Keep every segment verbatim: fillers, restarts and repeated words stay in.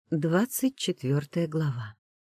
Двадцать четвертая глава.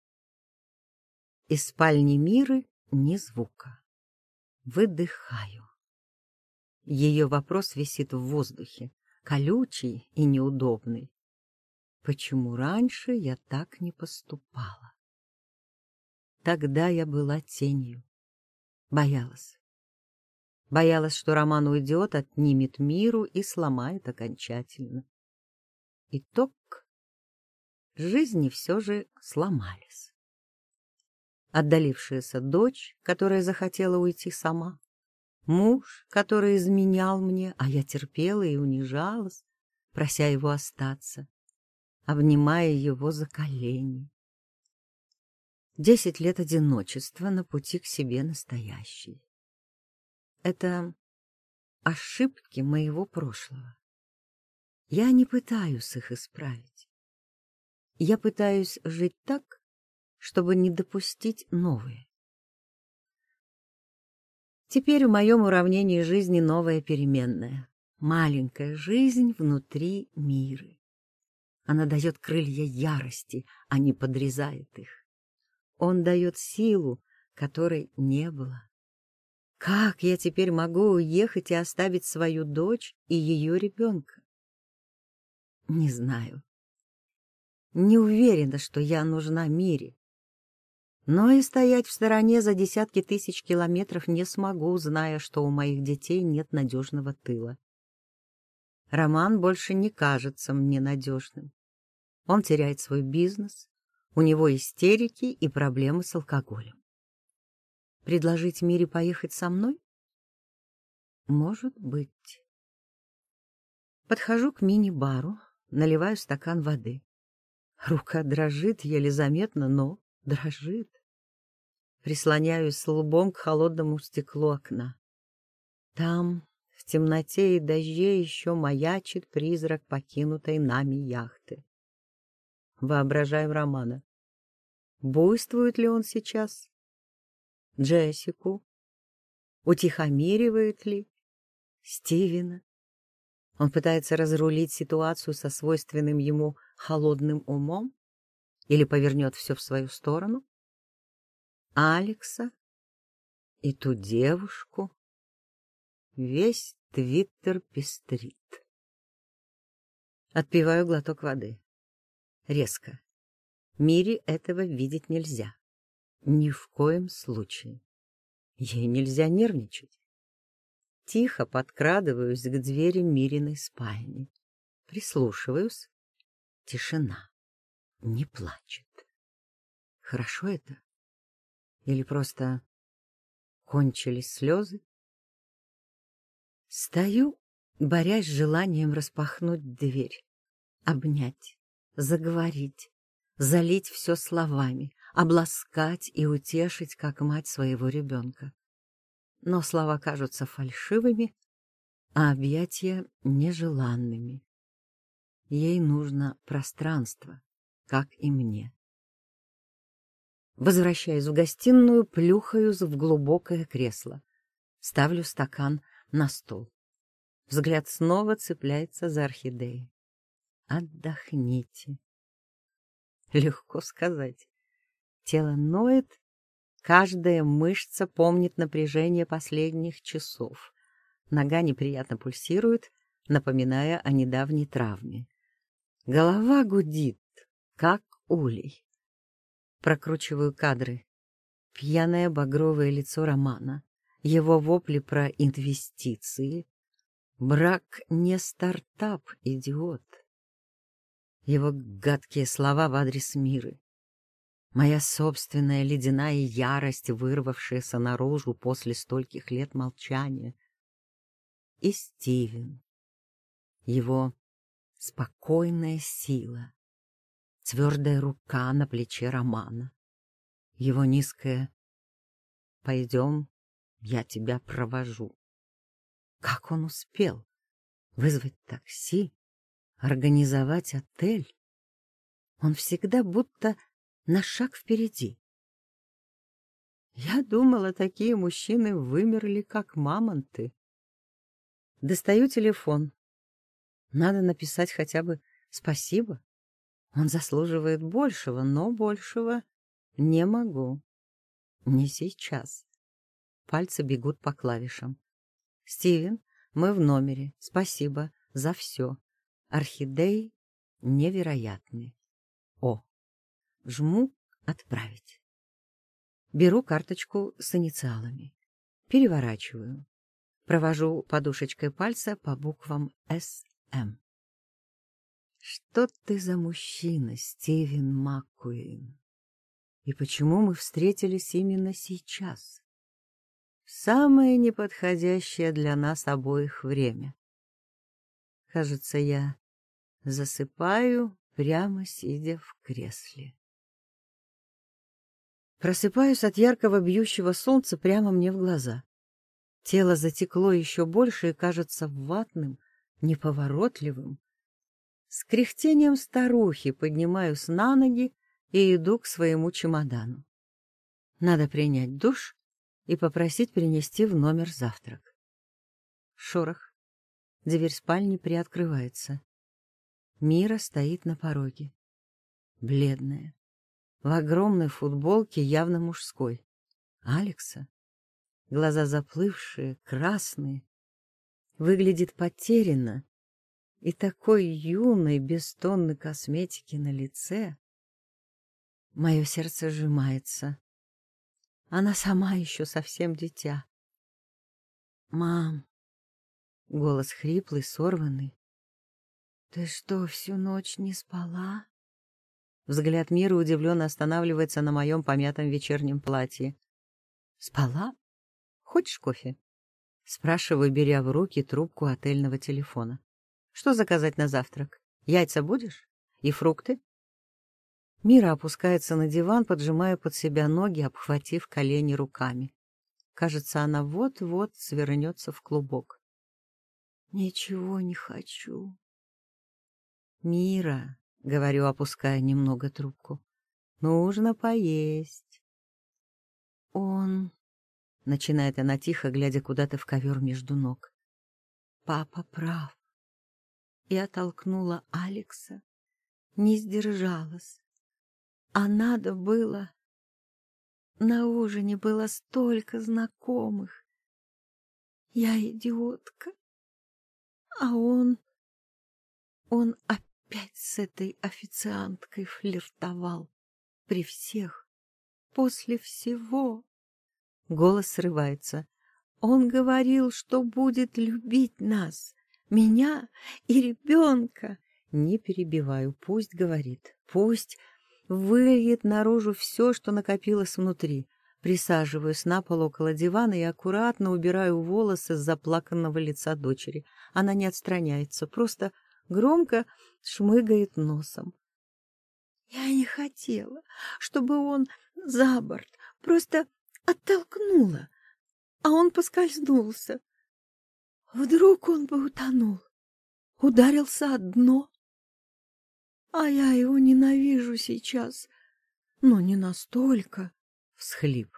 Из спальни Миры ни звука. Выдыхаю. Ее вопрос висит в воздухе, колючий и неудобный. Почему раньше я так не поступала? Тогда я была тенью. Боялась. Боялась, что Роман уйдет, отнимет Миру и сломает окончательно. Итог: жизни все же сломались. Отдалившаяся дочь, которая захотела уйти сама, муж, который изменял мне, а я терпела и унижалась, прося его остаться, обнимая его за колени. Десять лет одиночества на пути к себе настоящей. Это ошибки моего прошлого. Я не пытаюсь их исправить. Я пытаюсь жить так, чтобы не допустить новые. Теперь в моем уравнении жизни новая переменная. Маленькая жизнь внутри Миры. Она дает крылья ярости, а не подрезает их. Он дает силу, которой не было. Как я теперь могу уехать и оставить свою дочь и ее ребенка? Не знаю. Не уверена, что я нужна Мире. Но и стоять в стороне за десятки тысяч километров не смогу, зная, что у моих детей нет надежного тыла. Роман больше не кажется мне надежным. Он теряет свой бизнес, у него истерики и проблемы с алкоголем. Предложить Мире поехать со мной? Может быть. Подхожу к мини-бару, наливаю стакан воды. Рука дрожит, еле заметно, но дрожит. Прислоняюсь лбом к холодному стеклу окна. Там, в темноте и дожде, еще маячит призрак покинутой нами яхты. Воображаю Романа. Буйствует ли он сейчас? Джессику? Утихомиривает ли Стивена? Он пытается разрулить ситуацию со свойственным ему холодным умом? Или повернет все в свою сторону? Алекса и ту девушку. Весь Твиттер пестрит. Отпиваю глоток воды. Резко. Мире этого видеть нельзя. Ни в коем случае. Ей нельзя нервничать. Тихо подкрадываюсь к двери Мириной спальни. Прислушиваюсь. Тишина. Не плачет. Хорошо это? Или просто кончились слезы? Стою, борясь с желанием распахнуть дверь, обнять, заговорить, залить все словами, обласкать и утешить, как мать своего ребенка. Но слова кажутся фальшивыми, а объятия нежеланными. Ей нужно пространство, как и мне. Возвращаюсь в гостиную, плюхаюсь в глубокое кресло. Ставлю стакан на стол. Взгляд снова цепляется за орхидеи. Отдохните. Легко сказать. Тело ноет, каждая мышца помнит напряжение последних часов. Нога неприятно пульсирует, напоминая о недавней травме. Голова гудит, как улей. Прокручиваю кадры. Пьяное багровое лицо Романа, его вопли про инвестиции. Брак не стартап, идиот. Его гадкие слова в адрес Миры. Моя собственная ледяная ярость, вырвавшаяся наружу после стольких лет молчания. И Стивен. Его спокойная сила. Твердая рука на плече Романа. Его низкое «пойдем, я тебя провожу». Как он успел вызвать такси, организовать отель? Он всегда будто на шаг впереди. Я думала, такие мужчины вымерли, как мамонты. Достаю телефон. Надо написать хотя бы спасибо. Он заслуживает большего, но большего не могу. Не сейчас. Пальцы бегут по клавишам. Стивен, мы в номере. Спасибо за все. Орхидеи невероятны. О. Жму «Отправить». Беру карточку с инициалами. Переворачиваю. Провожу подушечкой пальца по буквам «С М». Что ты за мужчина, Стивен МакКуин? И почему мы встретились именно сейчас? Самое неподходящее для нас обоих время. Кажется, я засыпаю, прямо сидя в кресле. Просыпаюсь от яркого бьющего солнца прямо мне в глаза. Тело затекло еще больше и кажется ватным, неповоротливым. С кряхтением старухи поднимаюсь на ноги и иду к своему чемодану. Надо принять душ и попросить принести в номер завтрак. Шорох. Дверь спальни приоткрывается. Мира стоит на пороге. Бледная. В огромной футболке, явно мужской. Алекса. Глаза заплывшие, красные. Выглядит потерянно. И такой юной, без тонны косметики на лице. Мое сердце сжимается. Она сама еще совсем дитя. «Мам!» Голос хриплый, сорванный. «Ты что, всю ночь не спала?» Взгляд Миры удивленно останавливается на моем помятом вечернем платье. «Спала? Хочешь кофе?» Спрашиваю, беря в руки трубку отельного телефона. «Что заказать на завтрак? Яйца будешь? И фрукты?» Мира опускается на диван, поджимая под себя ноги, обхватив колени руками. Кажется, она вот-вот свернется в клубок. «Ничего не хочу». «Мира», — говорю, опуская немного трубку, — «нужно поесть». «Он...» — начинает она тихо, глядя куда-то в ковер между ног. «Папа прав». Я толкнула Алекса, не сдержалась. А надо было... На ужине было столько знакомых. Я идиотка. А он... Он опять с этой официанткой флиртовал. При всех. После всего. Голос срывается. Он говорил, что будет любить нас. Меня и ребенка. Не перебиваю. Пусть говорит. Пусть... выльет наружу все, что накопилось внутри. Присаживаюсь на пол около дивана и аккуратно убираю волосы с заплаканного лица дочери. Она не отстраняется, просто громко шмыгает носом. Я не хотела, чтобы он за борт, просто оттолкнула, а он поскользнулся. Вдруг он бы утонул, ударился о дно. А я его ненавижу сейчас, но не настолько. Всхлип.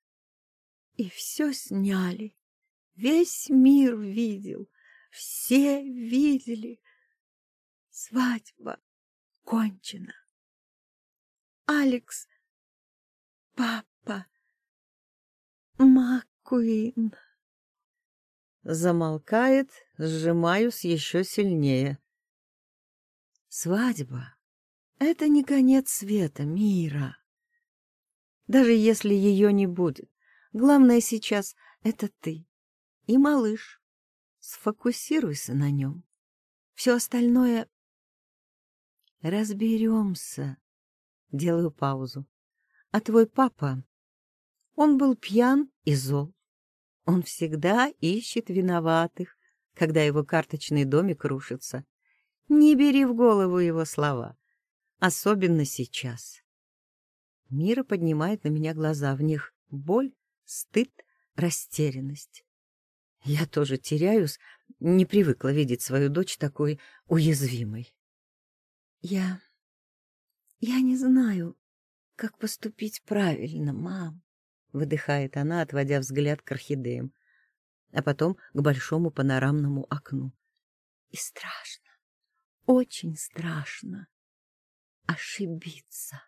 И все сняли. Весь мир видел. Все видели. Свадьба кончена. Алекс, папа, МакКуин. Замолкает, сжимаюсь еще сильнее. Свадьба — это не конец света, Мира. Даже если ее не будет, главное сейчас — это ты и малыш. Сфокусируйся на нем. Все остальное... Разберемся. Делаю паузу. А твой папа, он был пьян и зол. Он всегда ищет виноватых, когда его карточный домик рушится. Не бери в голову его слова, особенно сейчас. Мира поднимает на меня глаза, в них боль, стыд, растерянность. Я тоже теряюсь, не привыкла видеть свою дочь такой уязвимой. Я... я не знаю, как поступить правильно, мам, выдыхает она, отводя взгляд к орхидеям, а потом к большому панорамному окну. И страшно, очень страшно. ошибиться.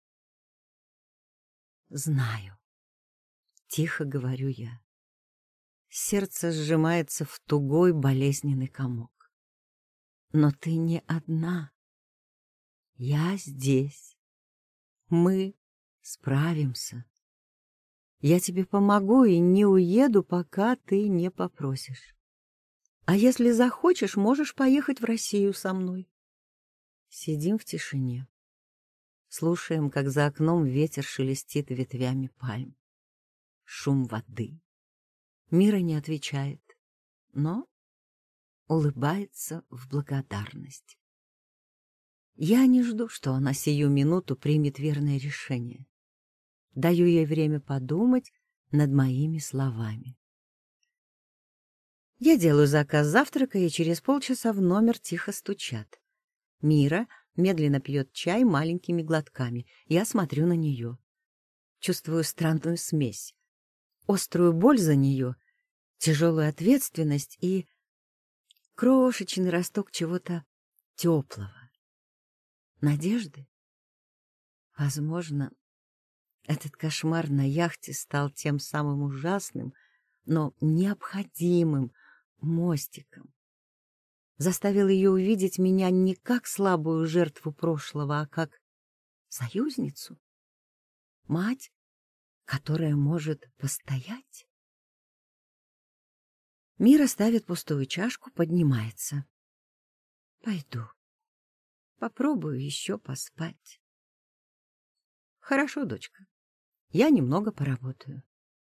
Знаю, тихо говорю я. Сердце сжимается в тугой болезненный комок. Но ты не одна. Я здесь. Мы справимся. Я тебе помогу и не уеду, пока ты не попросишь. А если захочешь, можешь поехать в Россию со мной. Сидим в тишине. Слушаем, как за окном ветер шелестит ветвями пальм. Шум воды. Мира не отвечает, но улыбается в благодарность. Я не жду, что она сию минуту примет верное решение. Даю ей время подумать над моими словами. Я делаю заказ завтрака, и через полчаса в номер тихо стучат. Мира медленно пьет чай маленькими глотками. Я смотрю на нее. Чувствую странную смесь. Острую боль за нее, тяжелую ответственность и крошечный росток чего-то теплого. Надежды? Возможно, этот кошмар на яхте стал тем самым ужасным, но необходимым мостиком. Заставил ее увидеть меня не как слабую жертву прошлого, а как союзницу, мать, которая может постоять. Мира ставит пустую чашку, поднимается. Пойду. Попробую еще поспать. Хорошо, дочка. Я немного поработаю.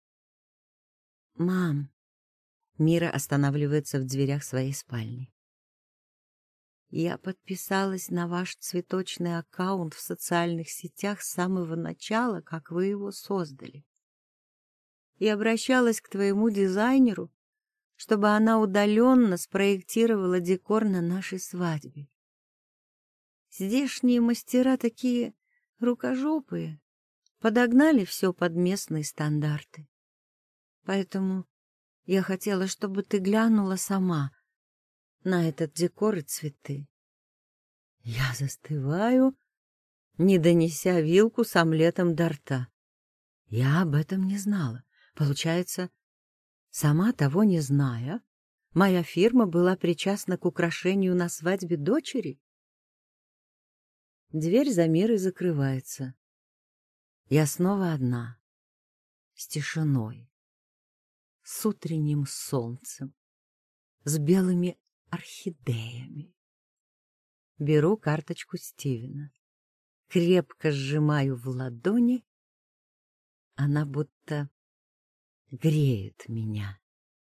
Мам. Мира останавливается в дверях своей спальни. Я подписалась на ваш цветочный аккаунт в социальных сетях с самого начала, как вы его создали. И обращалась к твоему дизайнеру, чтобы она удаленно спроектировала декор на нашей свадьбе. Здешние мастера такие рукожопые, подогнали все под местные стандарты. Поэтому я хотела, чтобы ты глянула сама на этот декор и цветы. Я застываю, не донеся вилку с омлетом до рта. Я об этом не знала. Получается, сама того не зная, моя фирма была причастна к украшению на свадьбе дочери. Дверь за Мирой закрывается. Я снова одна, с тишиной, с утренним солнцем, с белыми орхидеями. Беру карточку Стивена, крепко сжимаю в ладони, она будто греет меня.